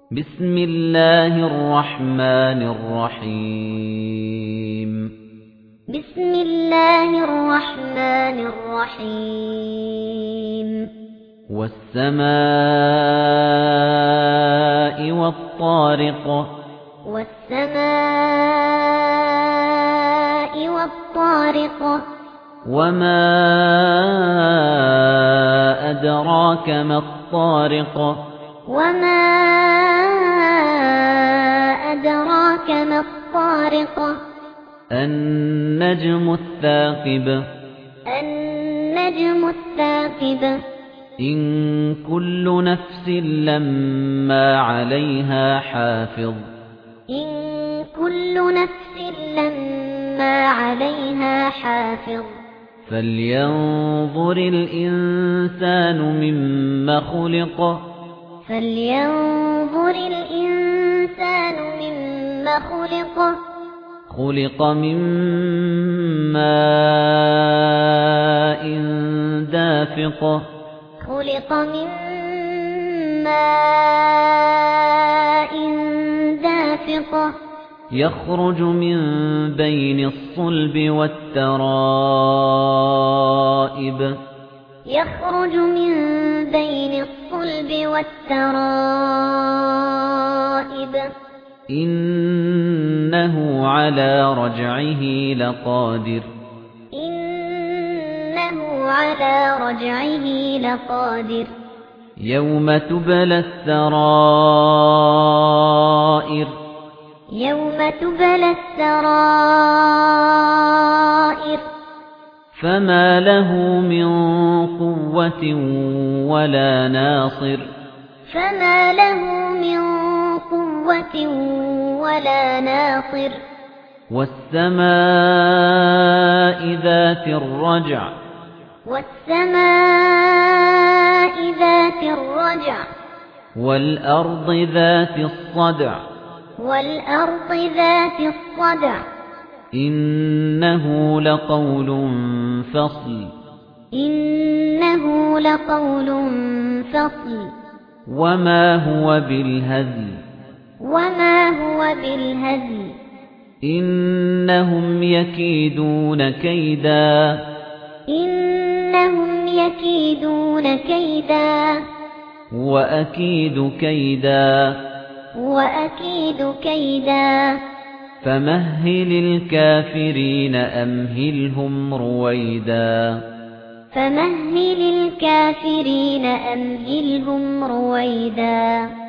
بسم الله الرحمن الرحيم بسم الله الرحمن الرحيم والسماء والطارق والسماء والطارق وما أدراك ما الطارق وما أدراك ما الطارق النجم الثاقب النجم الثاقب إن كل نفس لما عليها حافظ إن كل نفس لما عليها حافظ فلينظر الإنسان مما خلق فلينظر الإنسان مما خلق خلق من ماء دافق خلق من ماء دافق يخرج من بين الصلب والترائب يخرج من بين الصلب والترائب إنه على رجعه لقادر إنه على رجعه لقادر يوم تبلى السرائر يوم تبلى السرائر فما له من قوة ولا ناصر فما له من قوة ولا ناصر والسماء ذات الرجع والسماء ذات الرجع والأرض ذات الصدع والأرض ذات الصدع إنه لقول فصل إنه لقول فصل وما هو بالهزل وما هو بالهزل إنهم يكيدون كيدا إنهم يكيدون كيدا وأكيد كيدا وأكيد كيدا فمهل الكافرين أمهلهم رويدا فمهل الكافرين أمهلهم رويدا